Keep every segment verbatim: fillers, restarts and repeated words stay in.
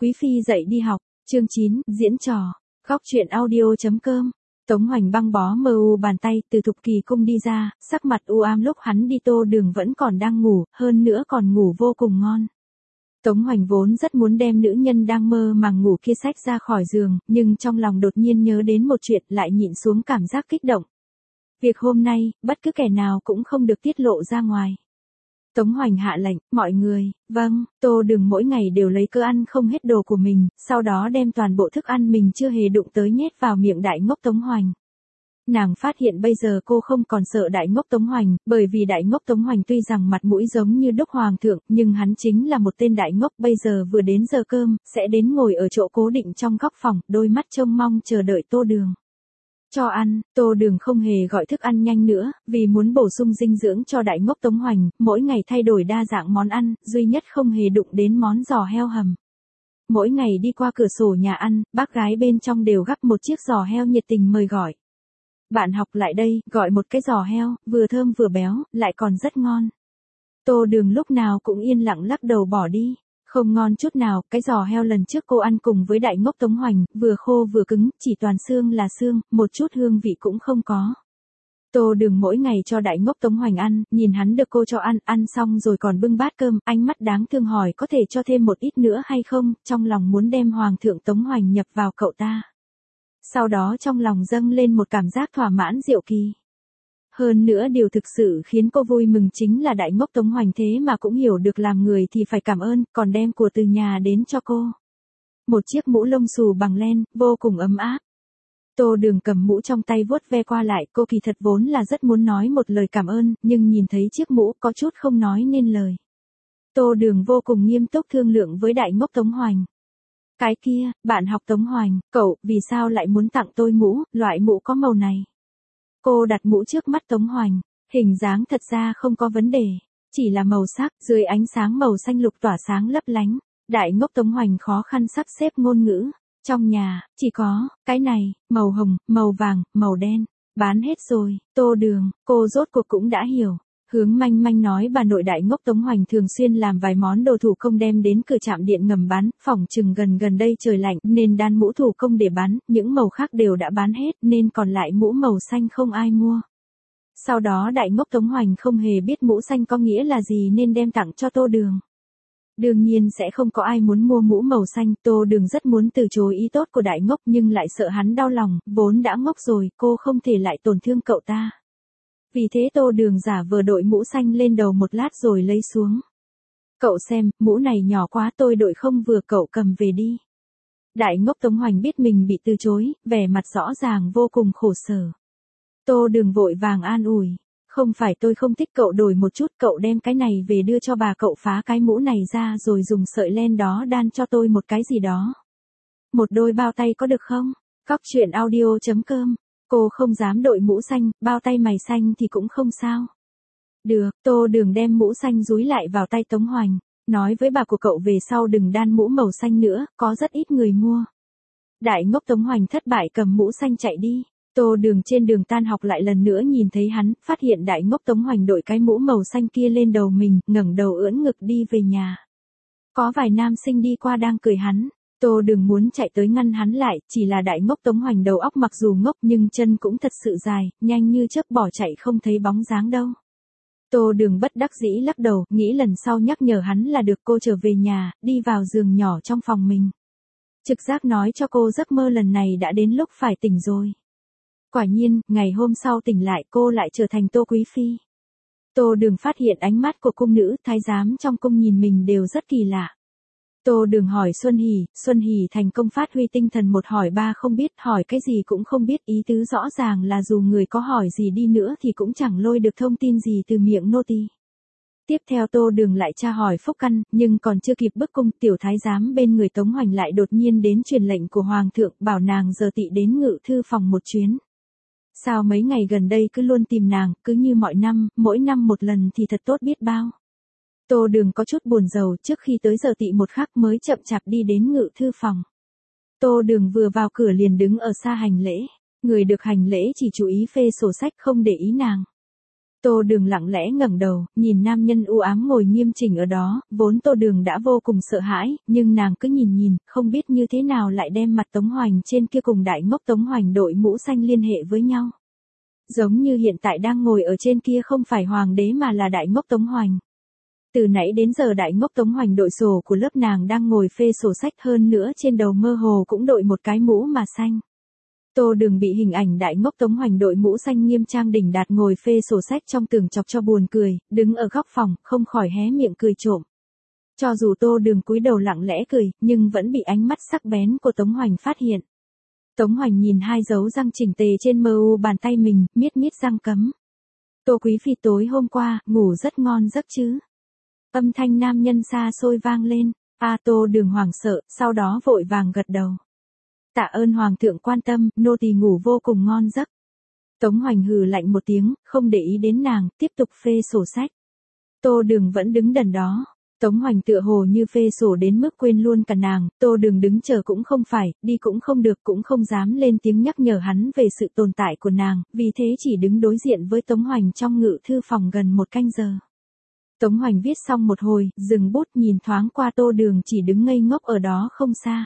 Quý phi dậy đi học, chương chín, diễn trò, góc truyện audio.com. Tống Hoành băng bó mờ u bàn tay từ Thục Kỳ cung đi ra, sắc mặt u ám lúc hắn đi Tô Đường vẫn còn đang ngủ, hơn nữa còn ngủ vô cùng ngon. Tống Hoành vốn rất muốn đem nữ nhân đang mơ màng ngủ kia xách ra khỏi giường, nhưng trong lòng đột nhiên nhớ đến một chuyện lại nhịn xuống cảm giác kích động. Việc hôm nay, bất cứ kẻ nào cũng không được tiết lộ ra ngoài. Tống Hoành hạ lệnh, mọi người, vâng, Tô Đường mỗi ngày đều lấy cơ ăn không hết đồ của mình, sau đó đem toàn bộ thức ăn mình chưa hề đụng tới nhét vào miệng đại ngốc Tống Hoành. Nàng phát hiện bây giờ cô không còn sợ đại ngốc Tống Hoành, bởi vì đại ngốc Tống Hoành tuy rằng mặt mũi giống như đúc hoàng thượng, nhưng hắn chính là một tên đại ngốc. Bây giờ vừa đến giờ cơm, sẽ đến ngồi ở chỗ cố định trong góc phòng, đôi mắt trông mong chờ đợi Tô Đường. Cho ăn, Tô Đường không hề gọi thức ăn nhanh nữa, vì muốn bổ sung dinh dưỡng cho đại ngốc Tống Hoành, mỗi ngày thay đổi đa dạng món ăn, duy nhất không hề đụng đến món giò heo hầm. Mỗi ngày đi qua cửa sổ nhà ăn, bác gái bên trong đều gắp một chiếc giò heo nhiệt tình mời gọi. Bạn học lại đây, gọi một cái giò heo, vừa thơm vừa béo, lại còn rất ngon. Tô Đường lúc nào cũng yên lặng lắc đầu bỏ đi. Không ngon chút nào, cái giò heo lần trước cô ăn cùng với đại ngốc Tống Hoành, vừa khô vừa cứng, chỉ toàn xương là xương, một chút hương vị cũng không có. Tô Đường mỗi ngày cho đại ngốc Tống Hoành ăn, nhìn hắn được cô cho ăn, ăn xong rồi còn bưng bát cơm, ánh mắt đáng thương hỏi có thể cho thêm một ít nữa hay không, trong lòng muốn đem Hoàng thượng Tống Hoành nhập vào cậu ta. Sau đó trong lòng dâng lên một cảm giác thỏa mãn diệu kỳ. Hơn nữa điều thực sự khiến cô vui mừng chính là đại ngốc Tống Hoành thế mà cũng hiểu được làm người thì phải cảm ơn, còn đem của từ nhà đến cho cô. Một chiếc mũ lông xù bằng len, vô cùng ấm áp. Tô Đường cầm mũ trong tay vuốt ve qua lại, cô kỳ thật vốn là rất muốn nói một lời cảm ơn, nhưng nhìn thấy chiếc mũ có chút không nói nên lời. Tô Đường vô cùng nghiêm túc thương lượng với đại ngốc Tống Hoành. Cái kia, bạn học Tống Hoành, cậu, vì sao lại muốn tặng tôi mũ, loại mũ có màu này? Cô đặt mũ trước mắt Tống Hoành, hình dáng thật ra không có vấn đề, chỉ là màu sắc, dưới ánh sáng màu xanh lục tỏa sáng lấp lánh. Đại ngốc Tống Hoành khó khăn sắp xếp ngôn ngữ, trong nhà, chỉ có, cái này, màu hồng, màu vàng, màu đen, bán hết rồi. Tô Đường, cô rốt cuộc cũng đã hiểu. Hướng Manh Manh nói bà nội đại ngốc Tống Hoành thường xuyên làm vài món đồ thủ công đem đến cửa trạm điện ngầm bán, phòng chừng gần gần đây trời lạnh nên đan mũ thủ công để bán, những màu khác đều đã bán hết nên còn lại mũ màu xanh không ai mua. Sau đó đại ngốc Tống Hoành không hề biết mũ xanh có nghĩa là gì nên đem tặng cho Tô Đường. Đương nhiên sẽ không có ai muốn mua mũ màu xanh, Tô Đường rất muốn từ chối ý tốt của đại ngốc nhưng lại sợ hắn đau lòng, vốn đã ngốc rồi, cô không thể lại tổn thương cậu ta. Vì thế Tô Đường giả vờ đội mũ xanh lên đầu một lát rồi lấy xuống. Cậu xem, mũ này nhỏ quá tôi đội không vừa, cậu cầm về đi. Đại ngốc Tống Hoành biết mình bị từ chối, vẻ mặt rõ ràng vô cùng khổ sở. Tô Đường vội vàng an ủi. Không phải tôi không thích cậu đổi một chút, cậu đem cái này về đưa cho bà, cậu phá cái mũ này ra rồi dùng sợi len đó đan cho tôi một cái gì đó. Một đôi bao tay có được không? Góc truyện audio.com. Cô không dám đội mũ xanh, bao tay mày xanh thì cũng không sao. Được, Tô Đường đem mũ xanh dúi lại vào tay Tống Hoành, nói với bà của cậu về sau đừng đan mũ màu xanh nữa, có rất ít người mua. Đại ngốc Tống Hoành thất bại cầm mũ xanh chạy đi. Tô Đường trên đường tan học lại lần nữa nhìn thấy hắn, phát hiện đại ngốc Tống Hoành đội cái mũ màu xanh kia lên đầu mình, ngẩng đầu ưỡn ngực đi về nhà. Có vài nam sinh đi qua đang cười hắn. Tô Đường muốn chạy tới ngăn hắn lại, chỉ là đại ngốc Tống Hoành đầu óc mặc dù ngốc nhưng chân cũng thật sự dài, nhanh như chớp bỏ chạy không thấy bóng dáng đâu. Tô Đường bất đắc dĩ lắc đầu, nghĩ lần sau nhắc nhở hắn là được. Cô trở về nhà, đi vào giường nhỏ trong phòng mình. Trực giác nói cho cô giấc mơ lần này đã đến lúc phải tỉnh rồi. Quả nhiên, ngày hôm sau tỉnh lại cô lại trở thành Tô Quý Phi. Tô Đường phát hiện ánh mắt của cung nữ, thái giám trong cung nhìn mình đều rất kỳ lạ. Tô Đường hỏi Xuân Hỷ, Xuân Hỷ thành công phát huy tinh thần một hỏi ba không biết, hỏi cái gì cũng không biết, ý tứ rõ ràng là dù người có hỏi gì đi nữa thì cũng chẳng lôi được thông tin gì từ miệng nô tỳ. Tiếp theo Tô Đường lại tra hỏi Phúc Căn, nhưng còn chưa kịp bức cung, tiểu thái giám bên người Tống Hoành lại đột nhiên đến truyền lệnh của Hoàng thượng, bảo nàng giờ tị đến ngự thư phòng một chuyến. Sao mấy ngày gần đây cứ luôn tìm nàng, cứ như mọi năm, mỗi năm một lần thì thật tốt biết bao. Tô Đường có chút buồn rầu, trước khi tới giờ tị một khắc mới chậm chạp đi đến ngự thư phòng. Tô Đường vừa vào cửa liền đứng ở xa hành lễ, người được hành lễ chỉ chú ý phê sổ sách không để ý nàng. Tô Đường lặng lẽ ngẩng đầu, nhìn nam nhân u ám ngồi nghiêm chỉnh ở đó, vốn Tô Đường đã vô cùng sợ hãi, nhưng nàng cứ nhìn nhìn, không biết như thế nào lại đem mặt Tống Hoành trên kia cùng đại ngốc Tống Hoành đội mũ xanh liên hệ với nhau. Giống như hiện tại đang ngồi ở trên kia không phải hoàng đế mà là đại ngốc Tống Hoành. Từ nãy đến giờ đại ngốc Tống Hoành đội sổ của lớp nàng đang ngồi phê sổ sách, hơn nữa trên đầu mơ hồ cũng đội một cái mũ mà xanh. Tô Đường bị hình ảnh đại ngốc Tống Hoành đội mũ xanh nghiêm trang đỉnh đạt ngồi phê sổ sách trong tường chọc cho buồn cười, đứng ở góc phòng, không khỏi hé miệng cười trộm. Cho dù Tô Đường cúi đầu lặng lẽ cười, nhưng vẫn bị ánh mắt sắc bén của Tống Hoành phát hiện. Tống Hoành nhìn hai dấu răng chỉnh tề trên mờ u bàn tay mình, miết miết răng cấm. Tô Quý Phi tối hôm qua, ngủ rất ngon giấc chứ? Âm thanh nam nhân xa xôi vang lên, a Tô Đường hoảng sợ, sau đó vội vàng gật đầu. Tạ ơn hoàng thượng quan tâm, nô tỳ ngủ vô cùng ngon giấc. Tống Hoành hừ lạnh một tiếng, không để ý đến nàng, tiếp tục phê sổ sách. Tô Đường vẫn đứng đần đó. Tống Hoành tựa hồ như phê sổ đến mức quên luôn cả nàng, Tô Đường đứng chờ cũng không phải, đi cũng không được, cũng không dám lên tiếng nhắc nhở hắn về sự tồn tại của nàng, vì thế chỉ đứng đối diện với Tống Hoành trong ngự thư phòng gần một canh giờ. Tống Hoành viết xong một hồi, dừng bút nhìn thoáng qua Tô Đường chỉ đứng ngây ngốc ở đó không xa.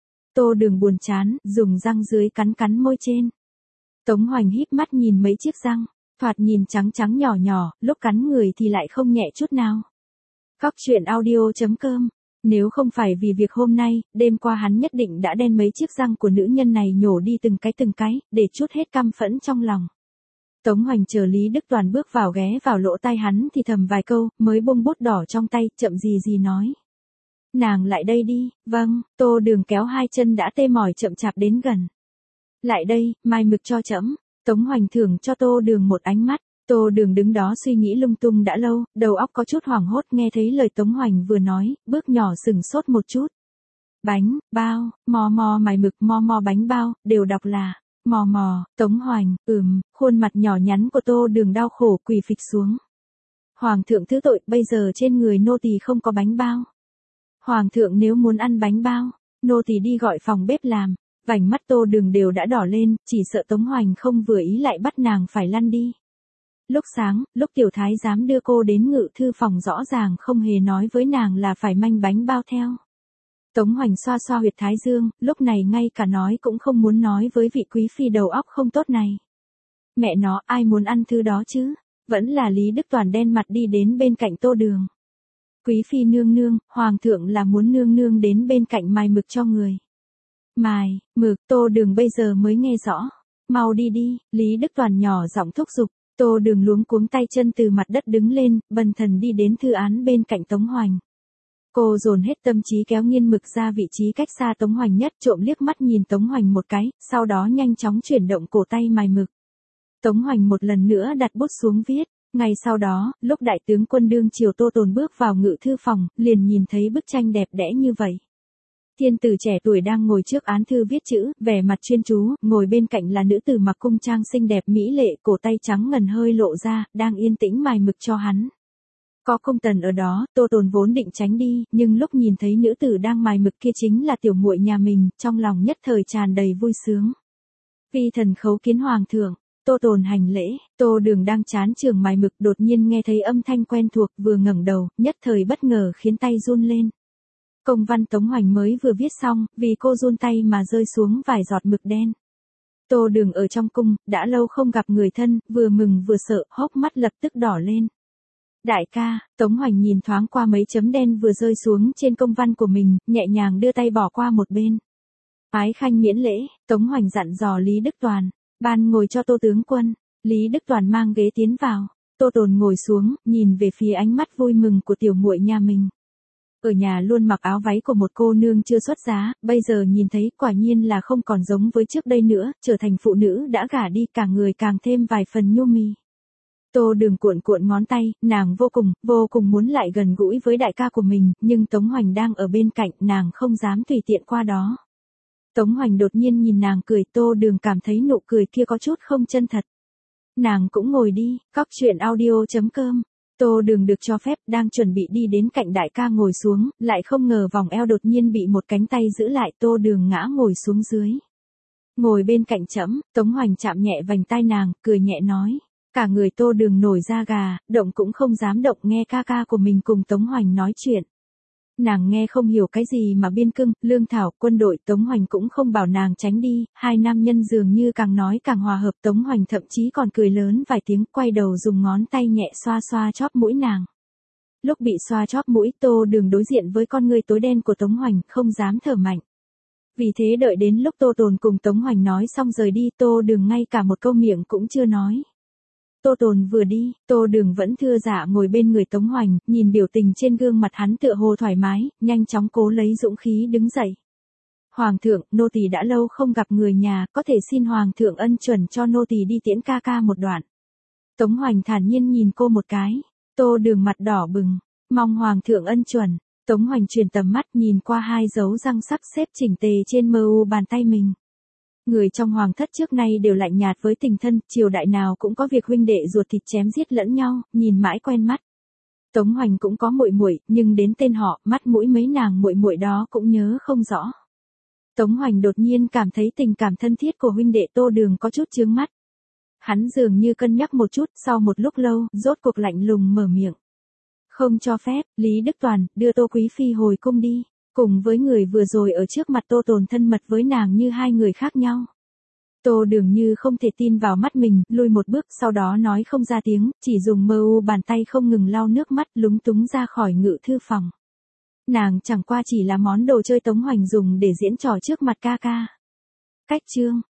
Tô Đường buồn chán, dùng răng dưới cắn cắn môi trên. Tống Hoành híp mắt nhìn mấy chiếc răng, thoạt nhìn trắng trắng nhỏ nhỏ, lúc cắn người thì lại không nhẹ chút nào. Góc truyện audio chấm com. Nếu không phải vì việc hôm nay, đêm qua hắn nhất định đã đen mấy chiếc răng của nữ nhân này nhổ đi từng cái từng cái, để chút hết căm phẫn trong lòng. Tống Hoành chờ Lý Đức Toàn bước vào ghé vào lỗ tai hắn thì thầm vài câu, mới buông bút đỏ trong tay, chậm gì gì nói. Nàng lại đây đi, vâng, Tô Đường kéo hai chân đã tê mỏi chậm chạp đến gần. Lại đây, mai mực cho trẫm. Tống Hoành thưởng cho Tô Đường một ánh mắt. Tô Đường đứng đó suy nghĩ lung tung đã lâu, đầu óc có chút hoảng hốt nghe thấy lời Tống Hoành vừa nói, bước nhỏ sừng sốt một chút. Bánh, bao, mò mò mài mực mò mò bánh bao, đều đọc là, mò mò, Tống Hoành, ừm, khuôn mặt nhỏ nhắn của Tô Đường đau khổ quỳ phịch xuống. Hoàng thượng thứ tội, bây giờ trên người nô tỳ không có bánh bao. Hoàng thượng nếu muốn ăn bánh bao, nô tỳ đi gọi phòng bếp làm. Vành mắt Tô Đường đều đã đỏ lên, chỉ sợ Tống Hoành không vừa ý lại bắt nàng phải lăn đi. Lúc sáng, lúc tiểu thái giám đưa cô đến ngự thư phòng rõ ràng không hề nói với nàng là phải manh bánh bao theo. Tống Hoành xoa xoa huyệt thái dương, lúc này ngay cả nói cũng không muốn nói với vị quý phi đầu óc không tốt này. Mẹ nó, ai muốn ăn thứ đó chứ? Vẫn là Lý Đức Toàn đen mặt đi đến bên cạnh Tô Đường. Quý phi nương nương, hoàng thượng là muốn nương nương đến bên cạnh mài mực cho người. Mài, mực, Tô Đường bây giờ mới nghe rõ. Mau đi đi, Lý Đức Toàn nhỏ giọng thúc giục. Tô Đường luống cuống tay chân từ mặt đất đứng lên, bần thần đi đến thư án bên cạnh Tống Hoành. Cô dồn hết tâm trí kéo nghiên mực ra vị trí cách xa Tống Hoành nhất, trộm liếc mắt nhìn Tống Hoành một cái, sau đó nhanh chóng chuyển động cổ tay mài mực. Tống Hoành một lần nữa đặt bút xuống viết. Ngay sau đó, lúc đại tướng quân đương triều Tô Tồn bước vào ngự thư phòng, liền nhìn thấy bức tranh đẹp đẽ như vậy. Thiên tử trẻ tuổi đang ngồi trước án thư viết chữ, vẻ mặt chuyên chú, ngồi bên cạnh là nữ tử mặc cung trang xinh đẹp mỹ lệ, cổ tay trắng ngần hơi lộ ra, đang yên tĩnh mài mực cho hắn. Có cung tần ở đó, Tô Tồn vốn định tránh đi, nhưng lúc nhìn thấy nữ tử đang mài mực kia chính là tiểu muội nhà mình, trong lòng nhất thời tràn đầy vui sướng. Vi thần khấu kiến hoàng thượng. Tô Tồn hành lễ, Tô Đường đang chán trường mài mực đột nhiên nghe thấy âm thanh quen thuộc, vừa ngẩng đầu, nhất thời bất ngờ khiến tay run lên. Công văn Tống Hoành mới vừa viết xong, vì cô run tay mà rơi xuống vài giọt mực đen. Tô Đường ở trong cung, đã lâu không gặp người thân, vừa mừng vừa sợ, hốc mắt lập tức đỏ lên. Đại ca, Tống Hoành nhìn thoáng qua mấy chấm đen vừa rơi xuống trên công văn của mình, nhẹ nhàng đưa tay bỏ qua một bên. Ái khanh miễn lễ, Tống Hoành dặn dò Lý Đức Toàn. Ban ngồi cho Tô tướng quân. Lý Đức Toàn mang ghế tiến vào. Tô Tồn ngồi xuống, nhìn về phía ánh mắt vui mừng của tiểu muội nhà mình. Ở nhà luôn mặc áo váy của một cô nương chưa xuất giá, bây giờ nhìn thấy quả nhiên là không còn giống với trước đây nữa, trở thành phụ nữ đã gả đi, cả người càng thêm vài phần nhu mì. Tô Đường cuộn cuộn ngón tay, nàng vô cùng, vô cùng muốn lại gần gũi với đại ca của mình, nhưng Tống Hoành đang ở bên cạnh, nàng không dám tùy tiện qua đó. Tống Hoành đột nhiên nhìn nàng cười, Tô Đường cảm thấy nụ cười kia có chút không chân thật. Nàng cũng ngồi đi, góc truyện audio chấm com. Tô Đường được cho phép, đang chuẩn bị đi đến cạnh đại ca ngồi xuống, lại không ngờ vòng eo đột nhiên bị một cánh tay giữ lại, Tô Đường ngã ngồi xuống dưới. Ngồi bên cạnh trẫm. Tống Hoành chạm nhẹ vành tai nàng, cười nhẹ nói. Cả người Tô Đường nổi da gà, động cũng không dám động nghe ca ca của mình cùng Tống Hoành nói chuyện. Nàng nghe không hiểu cái gì mà biên cưng, lương thảo, quân đội, Tống Hoành cũng không bảo nàng tránh đi, hai nam nhân dường như càng nói càng hòa hợp, Tống Hoành thậm chí còn cười lớn vài tiếng, quay đầu dùng ngón tay nhẹ xoa xoa chóp mũi nàng. Lúc bị xoa chóp mũi, Tô Đường đối diện với con ngươi tối đen của Tống Hoành, không dám thở mạnh. Vì thế đợi đến lúc Tô Tồn cùng Tống Hoành nói xong rời đi, Tô Đường ngay cả một câu miệng cũng chưa nói. Tô Tồn vừa đi, Tô Đường vẫn thưa dạ ngồi bên người Tống Hoành, nhìn biểu tình trên gương mặt hắn tựa hồ thoải mái, nhanh chóng cố lấy dũng khí đứng dậy. Hoàng thượng, nô tỳ đã lâu không gặp người nhà, có thể xin Hoàng thượng ân chuẩn cho nô tỳ đi tiễn ca ca một đoạn. Tống Hoành thản nhiên nhìn cô một cái, Tô Đường mặt đỏ bừng, mong Hoàng thượng ân chuẩn. Tống Hoành chuyển tầm mắt nhìn qua hai dấu răng sắc xếp chỉnh tề trên mờ u bàn tay mình. Người trong hoàng thất trước nay đều lạnh nhạt với tình thân, triều đại nào cũng có việc huynh đệ ruột thịt chém giết lẫn nhau, nhìn mãi quen mắt. Tống Hoành cũng có muội muội, nhưng đến tên họ, mắt mũi mấy nàng muội muội đó cũng nhớ không rõ. Tống Hoành đột nhiên cảm thấy tình cảm thân thiết của huynh đệ Tô Đường có chút chướng mắt. Hắn dường như cân nhắc một chút, sau một lúc lâu, rốt cuộc lạnh lùng mở miệng. Không cho phép, Lý Đức Toàn, đưa Tô Quý Phi hồi cung đi, cùng với người vừa rồi ở trước mặt Tô Tồn thân mật với nàng như hai người khác nhau. Tô Đường như không thể tin vào mắt mình, lùi một bước, sau đó nói không ra tiếng, chỉ dùng mờ u bàn tay không ngừng lau nước mắt, lúng túng ra khỏi ngự thư phòng. Nàng chẳng qua chỉ là món đồ chơi Tống Hoành dùng để diễn trò trước mặt ca ca. Cách chương